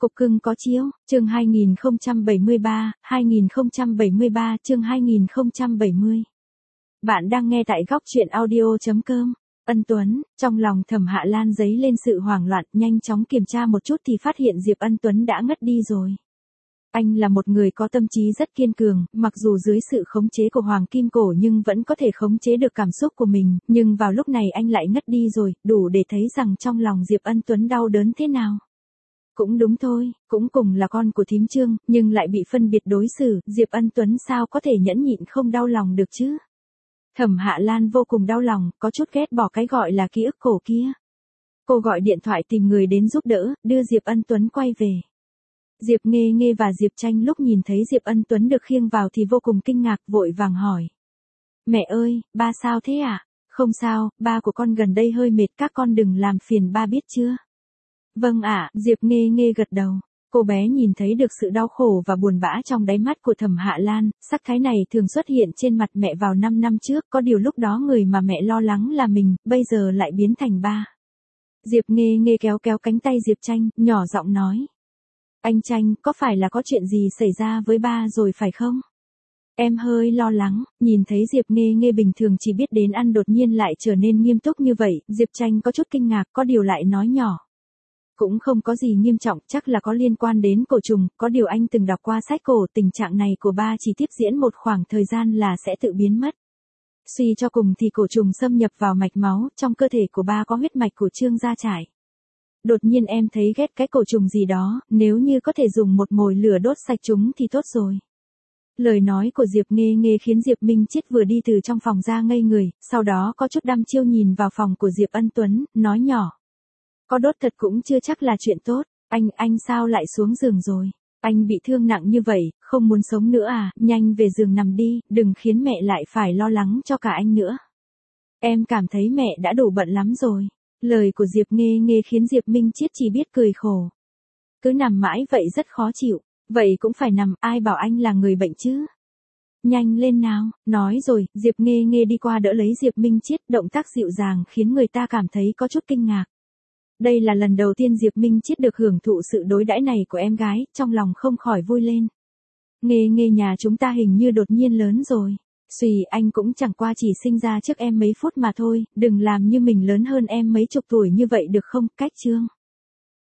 Cục cưng có chiếu, chương 2073, chương 2070. Bạn đang nghe tại góc truyện audio.com. Ân Tuấn, trong lòng Thẩm Hạ Lan dấy lên sự hoảng loạn, nhanh chóng kiểm tra một chút thì phát hiện Diệp Ân Tuấn đã ngất đi rồi. Anh là một người có tâm trí rất kiên cường, mặc dù dưới sự khống chế của Hoàng Kim Cổ nhưng vẫn có thể khống chế được cảm xúc của mình, nhưng vào lúc này anh lại ngất đi rồi, đủ để thấy rằng trong lòng Diệp Ân Tuấn đau đớn thế nào. Cũng đúng thôi, cũng cùng là con của thím Trương, nhưng lại bị phân biệt đối xử, Diệp Ân Tuấn sao có thể nhẫn nhịn không đau lòng được chứ. Thẩm Hạ Lan vô cùng đau lòng, có chút ghét bỏ cái gọi là ký ức cổ kia. Cô gọi điện thoại tìm người đến giúp đỡ, đưa Diệp Ân Tuấn quay về. Diệp Nghê Nghê và Diệp Tranh lúc nhìn thấy Diệp Ân Tuấn được khiêng vào thì vô cùng kinh ngạc, vội vàng hỏi. Mẹ ơi, ba sao thế ạ? Không sao, ba của con gần đây hơi mệt, các con đừng làm phiền ba biết chưa? Vâng ạ, Diệp Nghê Nghê gật đầu. Cô bé nhìn thấy được sự đau khổ và buồn bã trong đáy mắt của Thẩm Hạ Lan, sắc thái này thường xuất hiện trên mặt mẹ vào 5 năm trước, có điều lúc đó người mà mẹ lo lắng là mình, bây giờ lại biến thành ba. Diệp Nghê Nghê kéo cánh tay Diệp Tranh, nhỏ giọng nói. Anh Tranh, có phải là có chuyện gì xảy ra với ba rồi phải không? Em hơi lo lắng, nhìn thấy Diệp Nghê Nghê bình thường chỉ biết đến ăn đột nhiên lại trở nên nghiêm túc như vậy, Diệp Tranh có chút kinh ngạc, có điều lại nói nhỏ. Cũng không có gì nghiêm trọng, chắc là có liên quan đến cổ trùng, có điều anh từng đọc qua sách cổ, tình trạng này của ba chỉ tiếp diễn một khoảng thời gian là sẽ tự biến mất. Suy cho cùng thì cổ trùng xâm nhập vào mạch máu, trong cơ thể của ba có huyết mạch của Trương gia trải. Đột nhiên em thấy ghét cái cổ trùng gì đó, nếu như có thể dùng một mồi lửa đốt sạch chúng thì tốt rồi. Lời nói của Diệp Nghê Nghê khiến Diệp Minh Chiết vừa đi từ trong phòng ra ngây người, sau đó có chút đăm chiêu nhìn vào phòng của Diệp Ân Tuấn, nói nhỏ. Có đốt thật cũng chưa chắc là chuyện tốt, anh sao lại xuống giường rồi? Anh bị thương nặng như vậy, không muốn sống nữa à, nhanh về giường nằm đi, đừng khiến mẹ lại phải lo lắng cho cả anh nữa. Em cảm thấy mẹ đã đủ bận lắm rồi. Lời của Diệp Nghê Nghê khiến Diệp Minh Chiết chỉ biết cười khổ. Cứ nằm mãi vậy rất khó chịu, vậy cũng phải nằm, ai bảo anh là người bệnh chứ? Nhanh lên nào, nói rồi, Diệp Nghê Nghê đi qua đỡ lấy Diệp Minh Chiết, động tác dịu dàng khiến người ta cảm thấy có chút kinh ngạc. Đây là lần đầu tiên Diệp Minh Chiết được hưởng thụ sự đối đãi này của em gái, trong lòng không khỏi vui lên. Nghê Nghê nhà chúng ta hình như đột nhiên lớn rồi. Xùy, anh cũng chẳng qua chỉ sinh ra trước em mấy phút mà thôi, đừng làm như mình lớn hơn em mấy chục tuổi như vậy được không, cách Trương.